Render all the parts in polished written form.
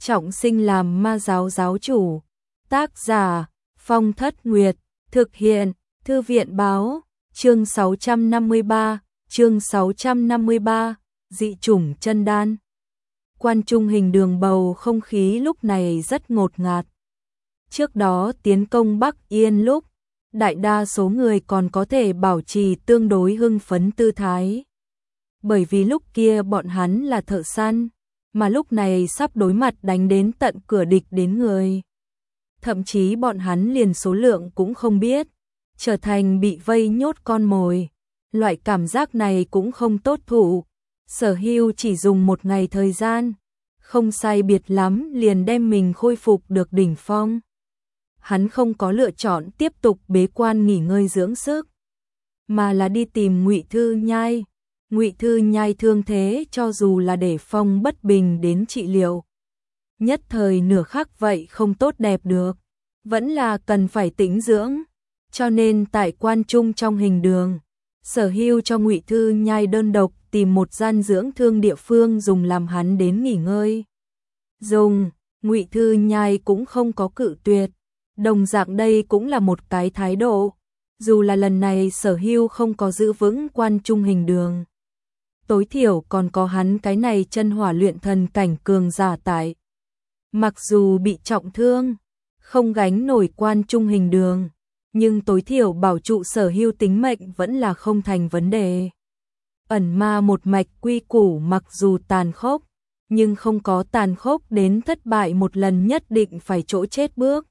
trọng sinh làm ma giáo giáo chủ. Tác giả Phong Thất Nguyệt, thực hiện Thư viện báo, chương 653, dị chủng chân đan. Quan Trung Hình Đường bầu không khí lúc này rất ngột ngạt. Trước đó tiến công Bắc Yên lúc, đại đa số người còn có thể bảo trì tương đối hưng phấn tư thái. Bởi vì lúc kia bọn hắn là thợ săn, mà lúc này sắp đối mặt đánh đến tận cửa địch đến người. Thậm chí bọn hắn liền số lượng cũng không biết, trở thành bị vây nhốt con mồi. Loại cảm giác này cũng không tốt thụ. Sở Hưu chỉ dùng một ngày thời gian, không sai biệt lắm liền đem mình khôi phục được đỉnh phong. Hắn không có lựa chọn tiếp tục bế quan nghỉ ngơi dưỡng sức, mà là đi tìm Ngụy Thư Nhai. Ngụy Thư Nhai thương thế cho dù là để Phong Bất Bình đến trị liệu, nhất thời nửa khắc vậy không tốt đẹp được, vẫn là cần phải tĩnh dưỡng. Cho nên tại Quan Trung trong Hình Đường, Sở Hưu cho Ngụy Thư Nhai đơn độc tìm một gian dưỡng thương địa phương dùng làm hắn đến nghỉ ngơi. Ngụy Thư Nhai cũng không có cự tuyệt, đồng dạng đây cũng là một cái thái độ. Dù là lần này Sở Hưu không có giữ vững Quan Trung Hình Đường, tối thiểu còn có hắn cái này chân hỏa luyện thần cảnh cường giả tại. Mặc dù bị trọng thương, không gánh nổi Quan Trung Hình Đường, nhưng tối thiểu bảo trụ Sở Hưu tính mệnh vẫn là không thành vấn đề. Ẩn ma một mạch quy củ mặc dù tàn khốc, nhưng không có tàn khốc đến thất bại một lần nhất định phải chỗ chết bước.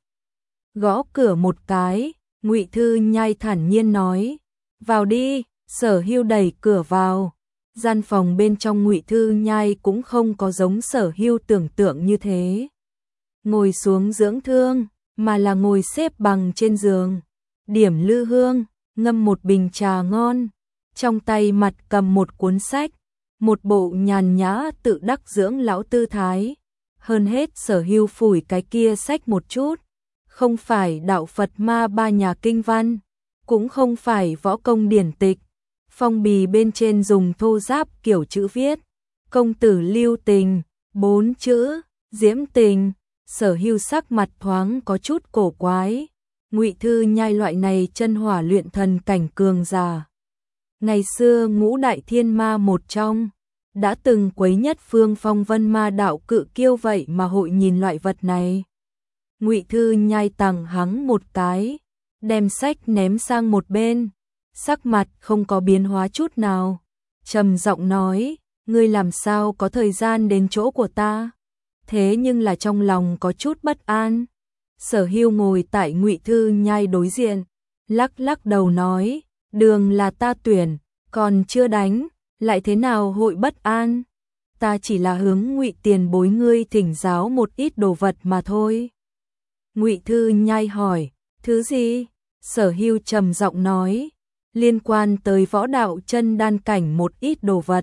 Gõ cửa một cái, Ngụy Thư Nhai thản nhiên nói, vào đi. Sở Hưu đẩy cửa vào. Gian phòng bên trong Ngụy Thư Nhai cũng không có giống Sở Hưu tưởng tượng như thế, ngồi xuống dưỡng thương, mà là ngồi xếp bằng trên giường, điểm lư hương, ngâm một bình trà ngon, trong tay mặt cầm một cuốn sách, một bộ nhàn nhã tự đắc dưỡng lão tư thái. Hơn hết Sở Hưu phủi cái kia sách một chút, không phải đạo Phật ma ba nhà kinh văn, cũng không phải võ công điển tịch. Phong bì bên trên dùng thô giáp kiểu chữ viết, công tử lưu tình, 4 chữ, diễm tình. Sở Hưu sắc mặt thoáng có chút cổ quái. Ngụy Thư Nhai loại này chân hỏa luyện thần cảnh cường giả, ngày xưa ngũ đại thiên ma một trong, đã từng quấy nhất phương phong vân ma đạo cự kiêu, vậy mà hội nhìn loại vật này. Ngụy Thư Nhai tằng hắng một cái, đem sách ném sang một bên, sắc mặt không có biến hóa chút nào, trầm giọng nói, ngươi làm sao có thời gian đến chỗ của ta? Thế nhưng là trong lòng có chút bất an. Sở Hưu ngồi tại Ngụy Thư Nhai đối diện, lắc lắc đầu nói, đường là ta tuyển, còn chưa đánh, lại thế nào hội bất an? Ta chỉ là hướng Ngụy tiền bối ngươi thỉnh giáo một ít đồ vật mà thôi. Ngụy Thư Nhai hỏi, thứ gì? Sở Hưu trầm giọng nói, liên quan tới võ đạo chân đan cảnh một ít đồ vật.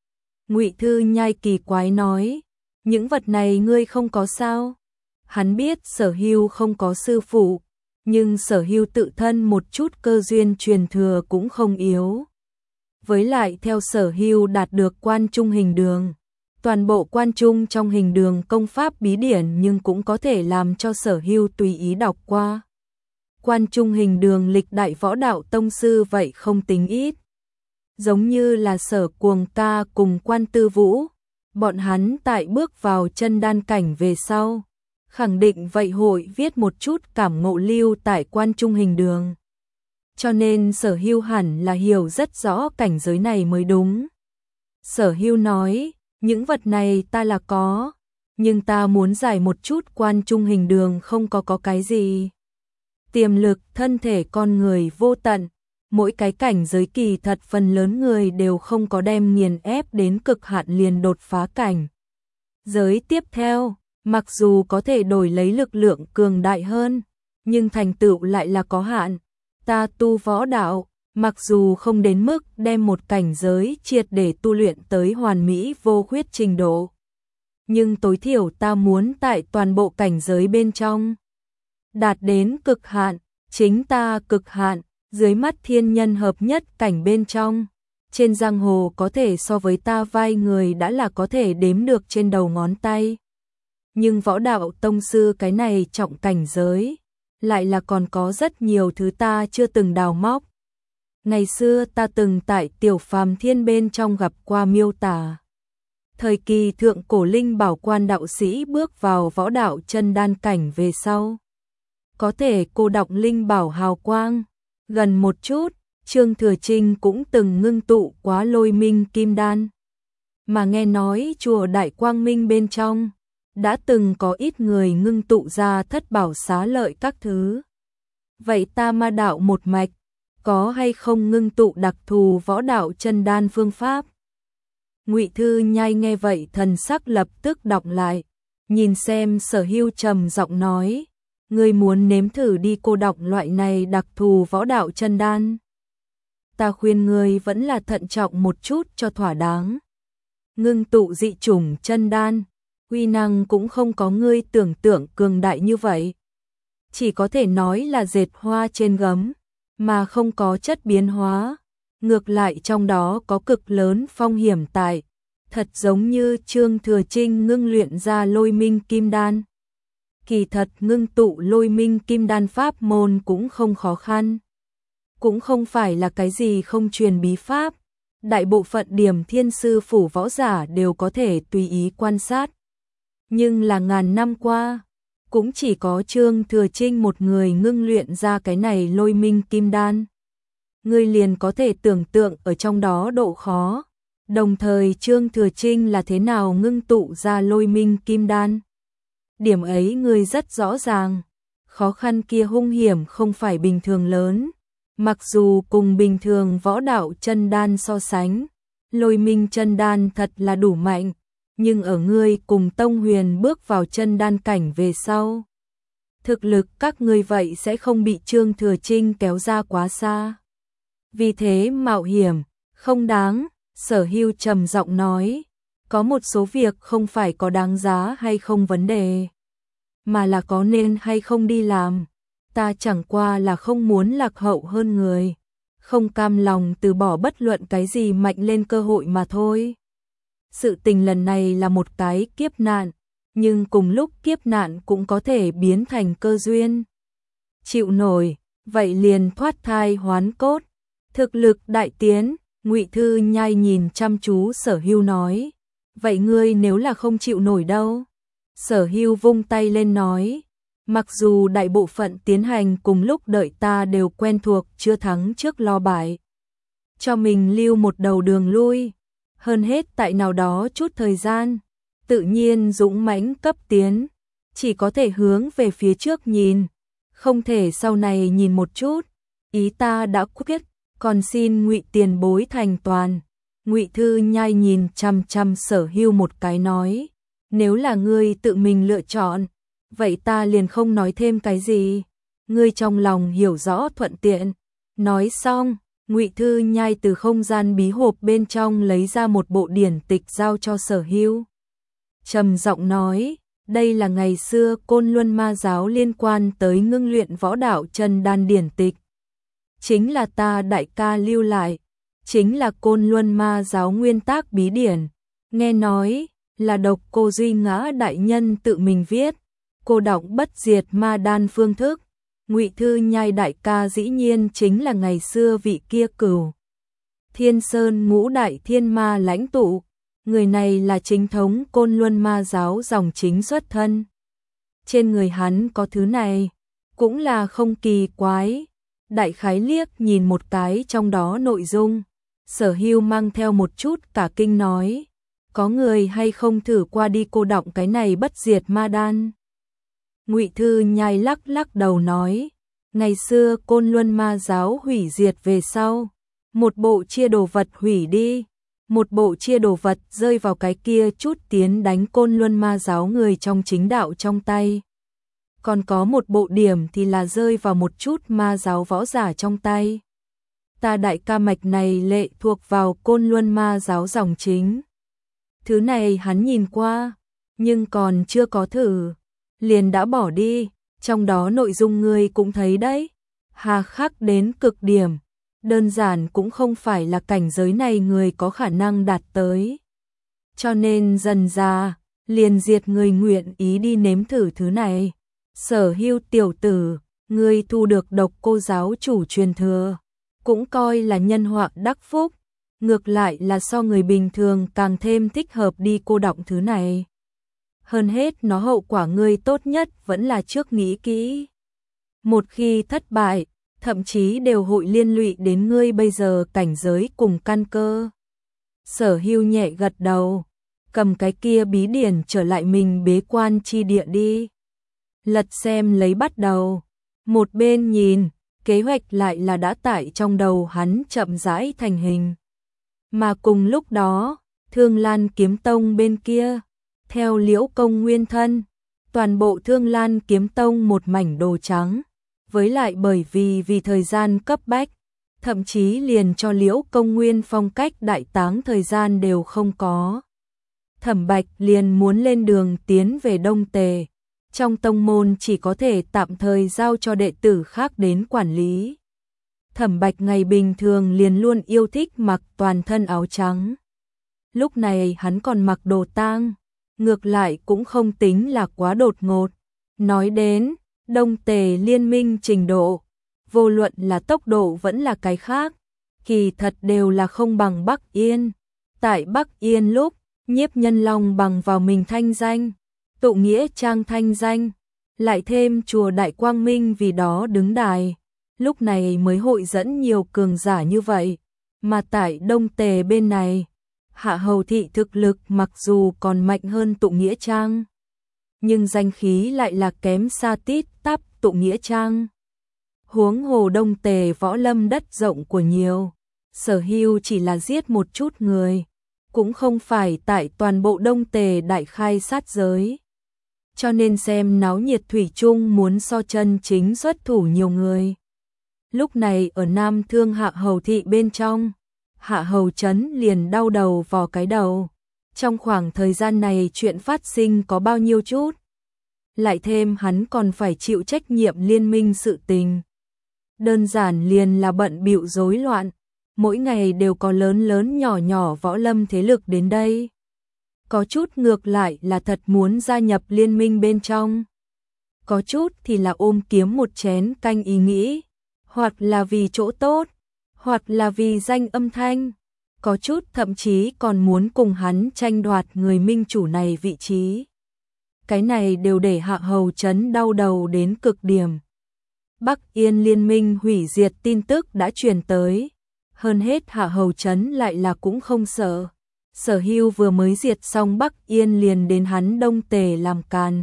Ngụy Thư Nhai kỳ quái nói, những vật này ngươi không có sao? Hắn biết Sở Hưu không có sư phụ, nhưng Sở Hưu tự thân một chút cơ duyên truyền thừa cũng không yếu. Với lại theo Sở Hưu đạt được Quan Trung Hình Đường, toàn bộ Quan Trung trong Hình Đường công pháp bí điển nhưng cũng có thể làm cho Sở Hưu tùy ý đọc qua. Quan Trung Hình Đường lịch đại võ đạo tông sư vậy không tính ít. Giống như là Sở Cuồng Ca cùng Quan Tư Vũ, bọn hắn tại bước vào chân đan cảnh về sau, khẳng định vậy hội viết một chút cảm ngộ lưu tại Quan Trung Hình Đường. Cho nên Sở Hưu hẳn là hiểu rất rõ cảnh giới này mới đúng. Sở Hưu nói, những vật này ta là có, nhưng ta muốn giải một chút Quan Trung Hình Đường không có cái gì. Tiềm lực thân thể con người vô tận, mỗi cái cảnh giới kỳ thật phần lớn người đều không có đem nghiền ép đến cực hạn liền đột phá cảnh giới tiếp theo, mặc dù có thể đổi lấy lực lượng cường đại hơn, nhưng thành tựu lại là có hạn. Ta tu võ đạo, mặc dù không đến mức đem một cảnh giới triệt để tu luyện tới hoàn mỹ vô khuyết trình độ, nhưng tối thiểu ta muốn tại toàn bộ cảnh giới bên trong đạt đến cực hạn, chính ta cực hạn, dưới mắt thiên nhân hợp nhất cảnh bên trong, trên giang hồ có thể so với ta vai người đã là có thể đếm được trên đầu ngón tay. nhưng võ đạo tông sư cái này trọng cảnh giới, lại là còn có rất nhiều thứ ta chưa từng đào móc. Ngày xưa ta từng tại Tiểu Phàm Thiên bên trong gặp qua miêu tả. Thời kỳ thượng cổ linh bảo quan đạo sĩ bước vào võ đạo chân đan cảnh về sau, có thể cô đọng linh bảo hào quang. Gần một chút, Trương Thừa Trinh cũng từng ngưng tụ quá lôi minh kim đan. Mà nghe nói chùa Đại Quang Minh bên trong, đã từng có ít người ngưng tụ ra thất bảo xá lợi các thứ. Vậy ta ma đạo một mạch, có hay không ngưng tụ đặc thù võ đạo chân đan phương pháp? Ngụy Thư Nhai nghe vậy thần sắc lập tức đọc lại, nhìn xem Sở Hưu trầm giọng nói, ngươi muốn nếm thử đi cô đọng loại này đặc thù võ đạo chân đan. Ta khuyên ngươi vẫn là thận trọng một chút cho thỏa đáng. Ngưng tụ dị chủng chân đan, uy năng cũng không có ngươi tưởng tượng cường đại như vậy. Chỉ có thể nói là dệt hoa trên gấm, mà không có chất biến hóa. Ngược lại trong đó có cực lớn phong hiểm tại, thật giống như Trương Thừa Trinh ngưng luyện ra lôi minh kim đan. Kỳ thật ngưng tụ lôi minh kim đan pháp môn cũng không khó khăn. Cũng không phải là cái gì không truyền bí pháp. Đại bộ phận điểm thiên sư phủ võ giả đều có thể tùy ý quan sát. Nhưng là ngàn năm qua, cũng chỉ có Trương Thừa Trinh một người ngưng luyện ra cái này lôi minh kim đan. Ngươi liền có thể tưởng tượng ở trong đó độ khó. Đồng thời Trương Thừa Trinh là thế nào ngưng tụ ra lôi minh kim đan. Điểm ấy ngươi rất rõ ràng. Khó khăn kia hung hiểm không phải bình thường lớn. Mặc dù cùng bình thường võ đạo chân đan so sánh, lôi minh chân đan thật là đủ mạnh. Nhưng ở ngươi cùng Tông Huyền bước vào chân đan cảnh về sau, thực lực các ngươi vậy sẽ không bị Trương Thừa Trinh kéo ra quá xa. Vì thế mạo hiểm, không đáng. Sở Hưu trầm giọng nói, có một số việc không phải có đáng giá hay không vấn đề, mà là có nên hay không đi làm. Ta chẳng qua là không muốn lạc hậu hơn người, không cam lòng từ bỏ bất luận cái gì mạnh lên cơ hội mà thôi. Sự tình lần này là một cái kiếp nạn, nhưng cùng lúc kiếp nạn cũng có thể biến thành cơ duyên. Chịu nổi, vậy liền thoát thai hoán cốt, thực lực đại tiến. Ngụy Thư Nhai nhìn chăm chú Sở Hưu nói, vậy ngươi nếu là không chịu nổi đâu? Sở Hưu vung tay lên nói, mặc dù đại bộ phận tiến hành cùng lúc đợi ta đều quen thuộc, chưa thắng trước lo bại, cho mình lưu một đầu đường lui, hơn hết tại nào đó chút thời gian, tự nhiên dũng mãnh cấp tiến, chỉ có thể hướng về phía trước nhìn, không thể sau này nhìn một chút, ý ta đã quyết. Còn xin Ngụy tiền bối thành toàn. Ngụy Thư Nhai nhìn chăm chăm Sở Hưu một cái nói, nếu là ngươi tự mình lựa chọn, vậy ta liền không nói thêm cái gì. Ngươi trong lòng hiểu rõ thuận tiện. Nói xong, Ngụy Thư Nhai từ không gian bí hộp bên trong lấy ra một bộ điển tịch giao cho Sở Hưu. Trầm giọng nói, đây là ngày xưa Côn Luân Ma giáo liên quan tới ngưng luyện võ đạo chân đan điển tịch. Chính là ta đại ca lưu lại, chính là Côn Luân Ma giáo nguyên tác bí điển, nghe nói là Độc Cô Duy Ngã đại nhân tự mình viết, cô đọc bất diệt ma đan phương thức. Ngụy Thư Nhai đại ca dĩ nhiên chính là ngày xưa vị kia Cửu Thiên Sơn ngũ đại thiên ma lãnh tụ, người này là chính thống Côn Luân Ma giáo dòng chính xuất thân. Trên người hắn có thứ này, cũng là không kỳ quái. Đại khái liếc nhìn một cái trong đó nội dung, Sở Hưu mang theo một chút cả kinh nói, có người hay không thử qua đi cô đọng cái này bất diệt ma đan. Ngụy Thư Nhai lắc lắc đầu nói, ngày xưa Côn Luân Ma giáo hủy diệt về sau, một bộ chia đồ vật hủy đi, một bộ chia đồ vật rơi vào cái kia chút tiến đánh Côn Luân Ma giáo người trong chính đạo trong tay. Còn có một bộ điểm thì là rơi vào một chút ma giáo võ giả trong tay. Ta đại ca mạch này lệ thuộc vào Côn Luân Ma giáo dòng chính. Thứ này hắn nhìn qua, nhưng còn chưa có thử, liền đã bỏ đi, trong đó nội dung ngươi cũng thấy đấy, hà khắc đến cực điểm, đơn giản cũng không phải là cảnh giới này người có khả năng đạt tới. Cho nên dần ra, liền diệt người nguyện ý đi nếm thử thứ này. Sở Hưu tiểu tử, ngươi thu được Độc Cô giáo chủ truyền thừa, cũng coi là nhân họa đắc phúc, ngược lại là so người bình thường càng thêm thích hợp đi cô đọng thứ này. Hơn hết nó hậu quả ngươi tốt nhất vẫn là trước nghĩ kỹ. Một khi thất bại, thậm chí đều hội liên lụy đến ngươi bây giờ cảnh giới cùng căn cơ. Sở Hưu nhẹ gật đầu, cầm cái kia bí điển trở lại mình bế quan chi địa đi. Lật xem lấy bắt đầu, một bên nhìn, kế hoạch lại là đã tại trong đầu hắn chậm rãi thành hình. Mà cùng lúc đó, Thương Lan Kiếm Tông bên kia, theo Liễu Công nguyên thân, toàn bộ Thương Lan Kiếm Tông một mảnh đồ trắng, với lại bởi vì thời gian cấp bách, thậm chí liền cho Liễu Công Nguyên phong cách đại táng thời gian đều không có. Thẩm Bạch liền muốn lên đường tiến về Đông Tề, trong tông môn chỉ có thể tạm thời giao cho đệ tử khác đến quản lý. Thẩm Bạch ngày bình thường liền luôn yêu thích mặc toàn thân áo trắng. Lúc này hắn còn mặc đồ tang, ngược lại cũng không tính là quá đột ngột. Nói đến Đông Tề liên minh trình độ, vô luận là tốc độ vẫn là cái khác, kỳ thật đều là không bằng Bắc Yên. Tại Bắc Yên lúc, Nhiếp Nhân Long bằng vào mình thanh danh, tụ nghĩa trang thanh danh, lại thêm chùa Đại Quang Minh vì đó đứng đài, lúc này mới hội dẫn nhiều cường giả như vậy. Mà tại Đông Tề bên này, Hạ Hầu Thị thực lực mặc dù còn mạnh hơn tụ nghĩa trang, nhưng danh khí lại là kém xa tít tắp tụ nghĩa trang. Huống hồ Đông Tề võ lâm đất rộng của nhiều, Sở Hưu chỉ là giết một chút người, cũng không phải tại toàn bộ Đông Tề đại khai sát giới. Cho nên xem náo nhiệt thủy chung muốn so chân chính xuất thủ nhiều người. Lúc này ở Nam Thương Hạ Hầu Thị bên trong, Hạ Hầu Chấn liền đau đầu vò cái đầu. Trong khoảng thời gian này chuyện phát sinh có bao nhiêu chút. Lại thêm hắn còn phải chịu trách nhiệm liên minh sự tình. Đơn giản liền là bận bịu rối loạn, mỗi ngày đều có lớn lớn nhỏ nhỏ võ lâm thế lực đến đây. Có chút ngược lại là thật muốn gia nhập liên minh bên trong. Có chút thì là ôm kiếm một chén canh ý nghĩ, hoặc là vì chỗ tốt, hoặc là vì danh âm thanh. Có chút thậm chí còn muốn cùng hắn tranh đoạt người minh chủ này vị trí. Cái này đều để Hạ Hầu Chấn đau đầu đến cực điểm. Bắc Yên liên minh hủy diệt tin tức đã truyền tới. Hơn hết Hạ Hầu Chấn lại là cũng không sợ. Sở Hưu vừa mới diệt xong Bắc Yên liền đến hắn Đông Tề làm càn.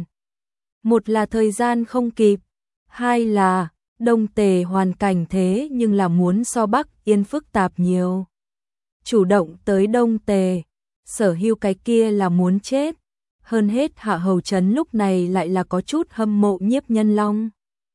Một là thời gian không kịp, hai là Đông Tề hoàn cảnh thế nhưng là muốn so Bắc Yên phức tạp nhiều. Chủ động tới Đông Tề, Sở Hưu cái kia là muốn chết. Hơn hết Hạ Hầu Chấn lúc này lại là có chút hâm mộ Nhiếp Nhân Long.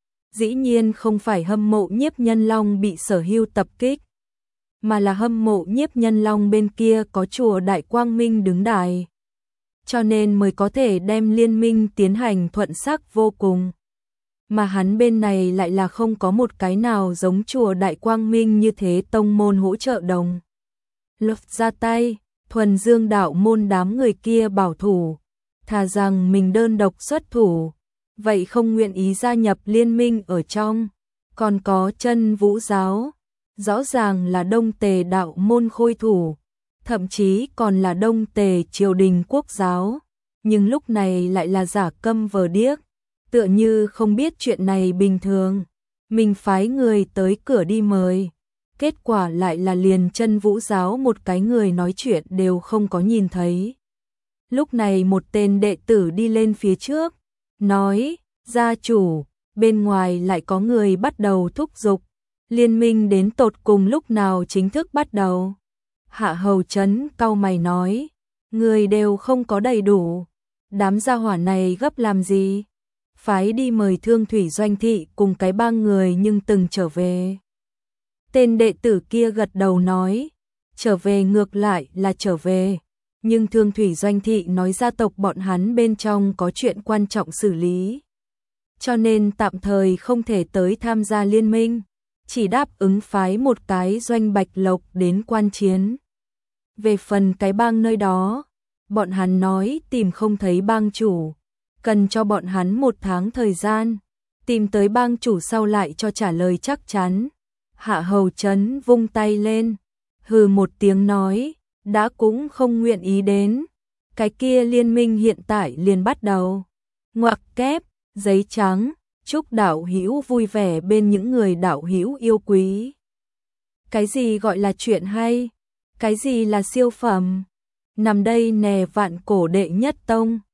Dĩ nhiên không phải hâm mộ Nhiếp Nhân Long bị Sở Hưu tập kích, mà là hâm mộ Nhiếp Nhân Long bên kia có chùa Đại Quang Minh đứng đài. Cho nên mới có thể đem liên minh tiến hành thuận sắc vô cùng. Mà hắn bên này lại là không có một cái nào giống chùa Đại Quang Minh như thế tông môn hỗ trợ đồng. Lực ra tay, thuần dương đạo môn đám người kia bảo thủ, thà rằng mình đơn độc xuất thủ, vậy không nguyện ý gia nhập liên minh ở trong. Còn có Chân Vũ giáo, rõ ràng là Đông Tề đạo môn khôi thủ, thậm chí còn là Đông Tề triều đình quốc giáo, nhưng lúc này lại là giả câm vờ điếc, tựa như không biết chuyện này bình thường. Mình phái người tới cửa đi mời, kết quả lại là liền Chân Vũ giáo một cái người nói chuyện đều không có nhìn thấy. Lúc này một tên đệ tử đi lên phía trước, nói, gia chủ, bên ngoài lại có người bắt đầu thúc giục, liên minh đến tột cùng lúc nào chính thức bắt đầu. Hạ Hầu Chấn cau mày nói, người đều không có đầy đủ, đám gia hỏa này gấp làm gì? Phái đi mời Thương Thủy Doanh Thị cùng cái bang người nhưng từng trở về. Tên đệ tử kia gật đầu nói, trở về ngược lại là trở về, nhưng Thương Thủy Doanh Thị nói gia tộc bọn hắn bên trong có chuyện quan trọng xử lý, cho nên tạm thời không thể tới tham gia liên minh, chỉ đáp ứng phái một cái Doanh Bạch Lộc đến quan chiến. Về phần cái bang nơi đó, Bọn hắn nói tìm không thấy bang chủ, cần cho bọn hắn 1 tháng thời gian, tìm tới bang chủ sau lại cho trả lời chắc chắn. Hạ Hầu Trấn vung tay lên, hừ một tiếng nói, đã cũng không nguyện ý đến. Cái kia liên minh hiện tại liền bắt đầu. Ngoặc kép, giấy trắng, chúc đạo hữu vui vẻ bên những người đạo hữu yêu quý. Cái gì gọi là chuyện hay? Cái gì là siêu phẩm? Nằm đây nè vạn cổ đệ nhất tông.